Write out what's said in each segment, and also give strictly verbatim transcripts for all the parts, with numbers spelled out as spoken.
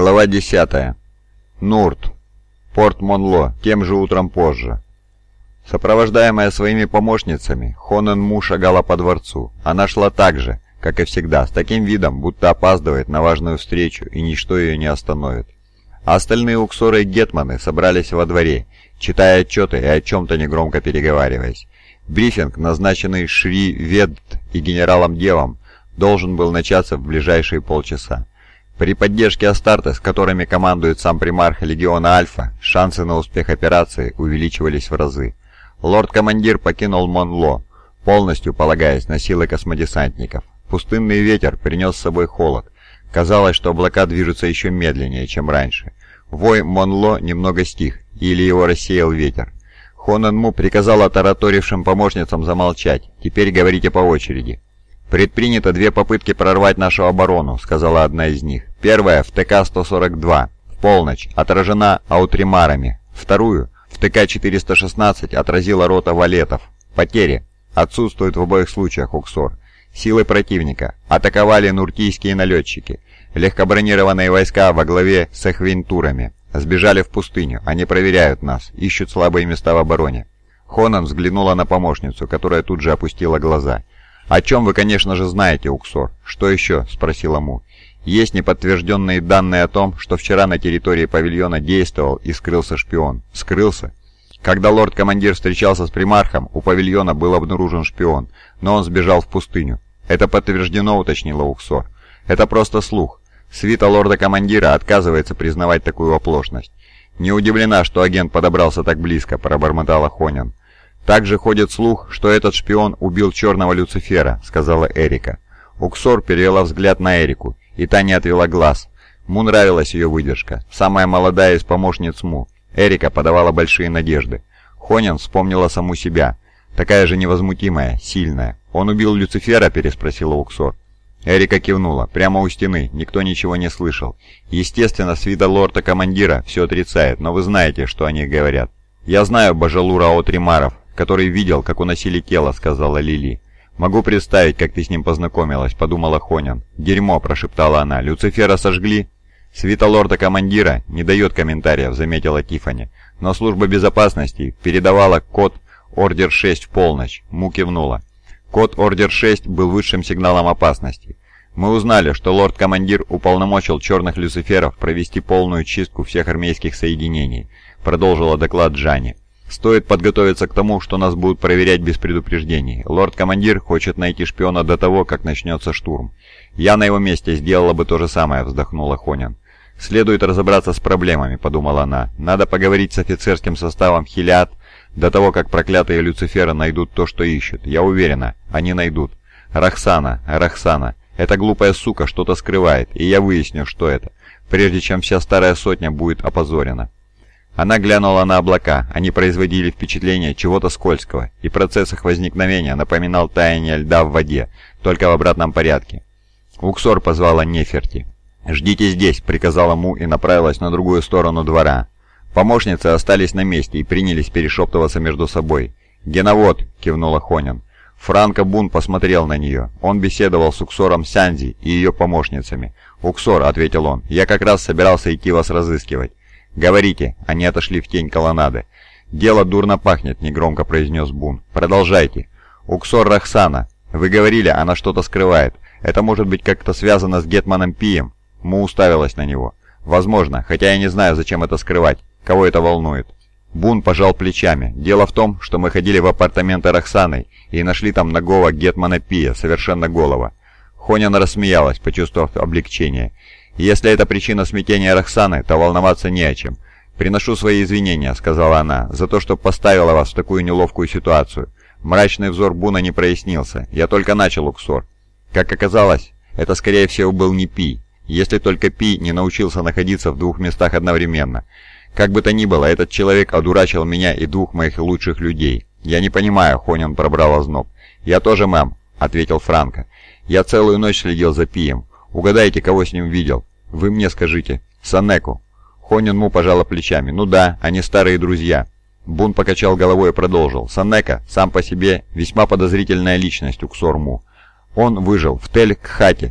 Глава десятая. Нурт. Порт Монло. Тем же утром позже. Сопровождаемая своими помощницами, Хонен Му шагала по дворцу. Она шла так же, как и всегда, с таким видом, будто опаздывает на важную встречу, и ничто ее не остановит. А остальные уксоры и гетманы собрались во дворе, читая отчеты и о чем-то негромко переговариваясь. Брифинг, назначенный Шри Ведд и генералом Девом, должен был начаться в ближайшие полчаса. При поддержке Астарты, с которыми командует сам примарх Легиона Альфа, шансы на успех операции увеличивались в разы. Лорд-командир покинул Монло, полностью полагаясь на силы космодесантников. Пустынный ветер принес с собой холод. Казалось, что облака движутся еще медленнее, чем раньше. Вой Монло немного стих, или его рассеял ветер. Хонен Му приказал отараторившим помощницам замолчать. «Теперь говорите по очереди». «Предпринято две попытки прорвать нашу оборону», — сказала одна из них. Первая в ТК сто сорок два, в полночь, отражена аутримарами. Вторую, в ТК четыреста шестнадцать, отразила рота валетов. Потери отсутствуют в обоих случаях, Уксор. Силы противника атаковали нуртийские налетчики. Легкобронированные войска во главе с эхвинтурами сбежали в пустыню. Они проверяют нас, ищут слабые места в обороне. Хонан взглянула на помощницу, которая тут же опустила глаза. «О чем вы, конечно же, знаете, Уксор. Что еще?» — спросила Му. «Есть неподтвержденные данные о том, что вчера на территории павильона действовал и скрылся шпион». «Скрылся?» «Когда лорд-командир встречался с примархом, у павильона был обнаружен шпион, но он сбежал в пустыню». «Это подтверждено», — уточнила Уксор. «Это просто слух. Свита лорда-командира отказывается признавать такую оплошность». «Не удивлена, что агент подобрался так близко», — пробормотала Хонен. «Также ходит слух, что этот шпион убил черного Люцифера», — сказала Эрика. Уксор перевела взгляд на Эрику, и та не отвела глаз. Му нравилась ее выдержка, самая молодая из помощниц Му. Эрика подавала большие надежды. Хонен вспомнила саму себя, такая же невозмутимая, сильная. «Он убил Люцифера?» — переспросила Уксор. Эрика кивнула. Прямо у стены, никто ничего не слышал. Естественно, свита лорда-командира все отрицает, но вы знаете, что они говорят. «Я знаю Бажалура Отримаров, который видел, как уносили тело», — сказала Лили. «Могу представить, как ты с ним познакомилась», — подумала Хонен. «Дерьмо», — прошептала она. «Люцифера сожгли?» «Свита лорда-командира не дает комментариев», — заметила Тиффани. «Но служба безопасности передавала код Ордер шесть в полночь». Му кивнула. Код Ордер шесть был высшим сигналом опасности. «Мы узнали, что лорд-командир уполномочил черных люциферов провести полную чистку всех армейских соединений», — продолжила доклад Джани. «Стоит подготовиться к тому, что нас будут проверять без предупреждений. Лорд-командир хочет найти шпиона до того, как начнется штурм. Я на его месте сделала бы то же самое», — вздохнула Хонен. «Следует разобраться с проблемами», — подумала она. «Надо поговорить с офицерским составом Хилиад до того, как проклятые Люциферы найдут то, что ищут. Я уверена, они найдут. Рахсана, Рахсана, эта глупая сука что-то скрывает, и я выясню, что это, прежде чем вся старая сотня будет опозорена». Она глянула на облака, они производили впечатление чего-то скользкого, и процесс их возникновения напоминал таяние льда в воде, только в обратном порядке. Уксор позвала Неферти. «Ждите здесь», — приказала Му и направилась на другую сторону двора. Помощницы остались на месте и принялись перешептываться между собой. «Геновод», — кивнула Хонен. Франко Бун посмотрел на нее. Он беседовал с Уксором Сянзи и ее помощницами. «Уксор», — ответил он, — «я как раз собирался идти вас разыскивать». «Говорите», — они отошли в тень колоннады. «Дело дурно пахнет», — негромко произнес Бун. «Продолжайте». «Уксор Рахсана. Вы говорили, она что-то скрывает. Это может быть как-то связано с Гетманом Пием?» Му уставилась на него. «Возможно, хотя я не знаю, зачем это скрывать. Кого это волнует?» Бун пожал плечами. «Дело в том, что мы ходили в апартаменты Рахсаны и нашли там нагого Гетмана Пия, совершенно голого». Хонен рассмеялась, почувствовав облегчение. «Если это причина смятения Рахсаны, то волноваться не о чем. Приношу свои извинения», — сказала она, — «за то, что поставила вас в такую неловкую ситуацию». Мрачный взор Буна не прояснился. «Я только начал, Уксор». Как оказалось, это скорее всего был не Пи, если только Пи не научился находиться в двух местах одновременно. Как бы то ни было, этот человек одурачил меня и двух моих лучших людей. «Я не понимаю», — Хонен пробрал озноб. «Я тоже, мэм», — ответил Франко. «Я целую ночь следил за Пием. Угадайте, кого с ним видел?» «Вы мне скажите». «Санеку». Хонен Му пожала плечами. «Ну да, они старые друзья». Бун покачал головой и продолжил. «Санека сам по себе весьма подозрительная личность, Уксор Му. Он выжил в Тель-Кхате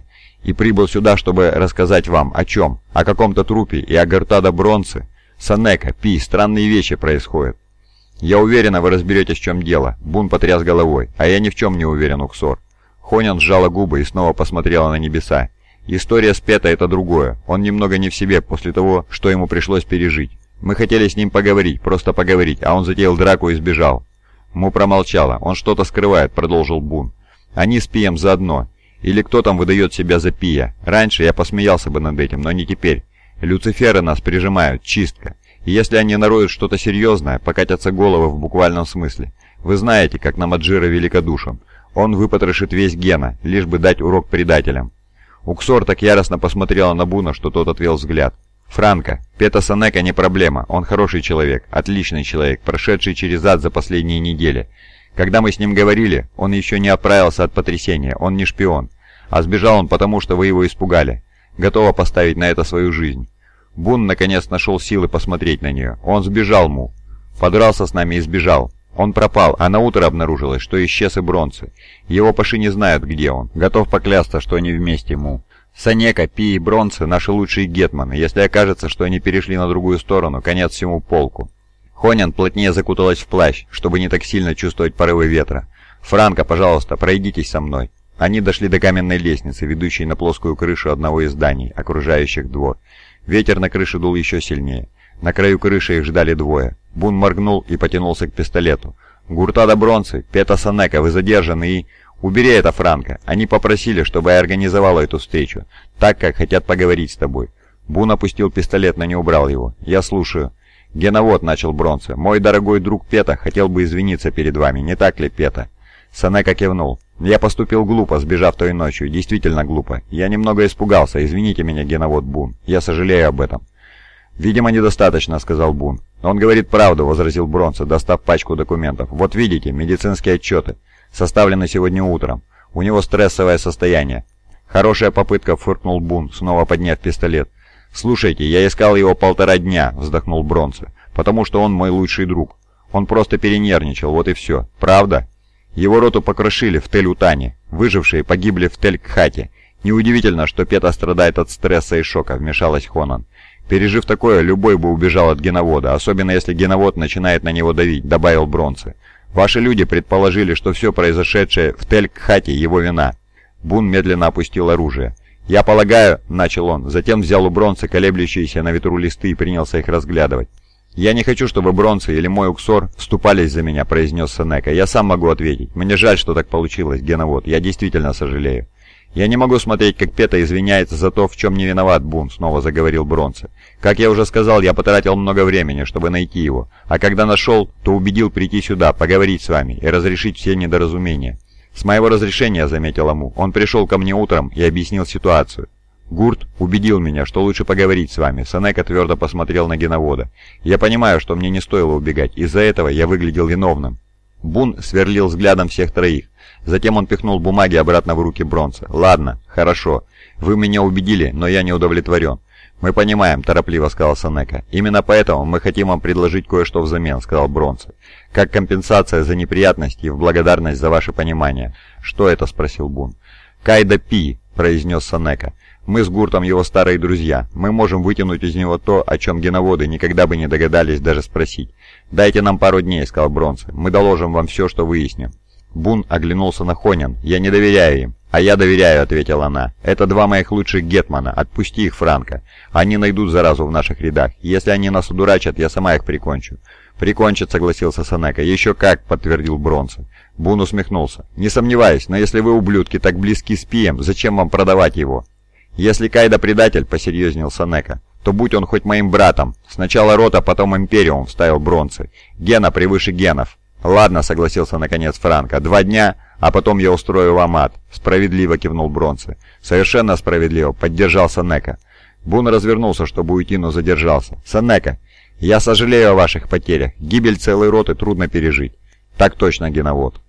и прибыл сюда, чтобы рассказать вам о чем? О каком-то трупе и о Гуртадо Бронце? Сенека, Пи, странные вещи происходят». «Я уверена, вы разберетесь, в чем дело», — Бун потряс головой. «А я ни в чем не уверен, Уксор». Хонин сжала губы и снова посмотрела на небеса. «История с Пета — это другое. Он немного не в себе после того, что ему пришлось пережить. Мы хотели с ним поговорить, просто поговорить, а он затеял драку и сбежал». Му промолчала. «Он что-то скрывает», — продолжил Бун. «Они с Пием заодно. Или кто там выдает себя за Пия? Раньше я посмеялся бы над этим, но не теперь. Люциферы нас прижимают, чистка. И если они нароют что-то серьезное, покатятся головы в буквальном смысле. Вы знаете, как Намаджира великодушен. Он выпотрошит весь Гена, лишь бы дать урок предателям». Уксор так яростно посмотрела на Буна, что тот отвел взгляд. «Франко, Пета Сенека не проблема, он хороший человек, отличный человек, прошедший через ад за последние недели. Когда мы с ним говорили, он еще не оправился от потрясения, он не шпион. А сбежал он потому, что вы его испугали. Готова поставить на это свою жизнь». Бун наконец нашел силы посмотреть на нее. «Он сбежал, Му. Подрался с нами и сбежал. Он пропал, а на утро обнаружилось, что исчез и Бронце. Его паши не знают, где он. Готов поклясться, что они вместе, Му. Сенека, Пи и Бронце — наши лучшие гетманы. Если окажется, что они перешли на другую сторону, конец всему полку». Хонин плотнее закуталась в плащ, чтобы не так сильно чувствовать порывы ветра. «Франко, пожалуйста, пройдитесь со мной». Они дошли до каменной лестницы, ведущей на плоскую крышу одного из зданий, окружающих двор. Ветер на крыше дул еще сильнее. На краю крыши их ждали двое. Бун моргнул и потянулся к пистолету. «Гуртадо Бронце, Пета Сенека, вы задержаны и...» «Убери это, Франко. Они попросили, чтобы я организовала эту встречу, так как хотят поговорить с тобой». Бун опустил пистолет, но не убрал его. «Я слушаю». «Геновод», — начал Бронце. «Мой дорогой друг Пета хотел бы извиниться перед вами, не так ли, Пета?» Сенека кивнул. «Я поступил глупо, сбежав той ночью. Действительно глупо. Я немного испугался. Извините меня, Геновод Бун. Я сожалею об этом». «Видимо, недостаточно», — сказал Бун. «Он говорит правду», — возразил Бронце, достав пачку документов. «Вот видите, медицинские отчеты. Составлены сегодня утром. У него стрессовое состояние». «Хорошая попытка», — фыркнул Бун, снова подняв пистолет. «Слушайте, я искал его полтора дня», — вздохнул Бронце, «потому что он мой лучший друг. Он просто перенервничал, вот и все. Правда?» Его роту покрошили в Тель-Утане. Выжившие погибли в Тель-Кхате. Неудивительно, что Пета страдает от стресса и шока, вмешалась Хонан. Пережив такое, любой бы убежал от Геновода, особенно если Геновод начинает на него давить, добавил Бронце. Ваши люди предположили, что все произошедшее в Тель-Кхате его вина. Бун медленно опустил оружие. «Я полагаю», — начал он, затем взял у Бронце колеблющиеся на ветру листы и принялся их разглядывать. «Я не хочу, чтобы Бронце или мой Уксор вступались за меня», — произнес Сенека. «Я сам могу ответить. Мне жаль, что так получилось, Геновод. Я действительно сожалею». «Я не могу смотреть, как Пета извиняется за то, в чем не виноват Бун», — снова заговорил Бронце. «Как я уже сказал, я потратил много времени, чтобы найти его. А когда нашел, то убедил прийти сюда, поговорить с вами и разрешить все недоразумения». «С моего разрешения», — заметил Му, — «он пришел ко мне утром и объяснил ситуацию». «Гурт убедил меня, что лучше поговорить с вами», — Сенека твердо посмотрел на Геновода. «Я понимаю, что мне не стоило убегать, из-за этого я выглядел виновным». Бун сверлил взглядом всех троих. Затем он пихнул бумаги обратно в руки Бронце. «Ладно, хорошо. Вы меня убедили, но я не удовлетворен». «Мы понимаем», — торопливо сказал Сенека. «Именно поэтому мы хотим вам предложить кое-что взамен», — сказал Бронце. «Как компенсация за неприятности и в благодарность за ваше понимание». «Что это?» — спросил Бун. «Кайда Пи», — произнес Сенека. «Мы с Гуртом его старые друзья. Мы можем вытянуть из него то, о чем геноводы никогда бы не догадались даже спросить. Дайте нам пару дней», — сказал Бронце. «Мы доложим вам все, что выясним». Бун оглянулся на Хонин. «Я не доверяю им». «А я доверяю», — ответила она. «Это два моих лучших гетмана. Отпусти их, Франко. Они найдут заразу в наших рядах. Если они нас удурачат, я сама их прикончу». «Прикончат», — согласился Сенека. «Еще как», — подтвердил Бронце. Бун усмехнулся. «Не сомневаюсь, но если вы, ублюдки, так близки с Пием, зачем вам продавать его?» «Если Кайда предатель», — посерьезнел Сенека, — «то будь он хоть моим братом. Сначала рота, потом империум», — вставил Бронце. «Гена превыше генов». «Ладно», — согласился наконец Франко. «Два дня, а потом я устрою вам ад». «Справедливо», — кивнул Бронце. «Совершенно справедливо», — поддержал Сенека. Бун развернулся, чтобы уйти, но задержался. «Сенека, я сожалею о ваших потерях. Гибель целой роты трудно пережить». «Так точно, Геновод».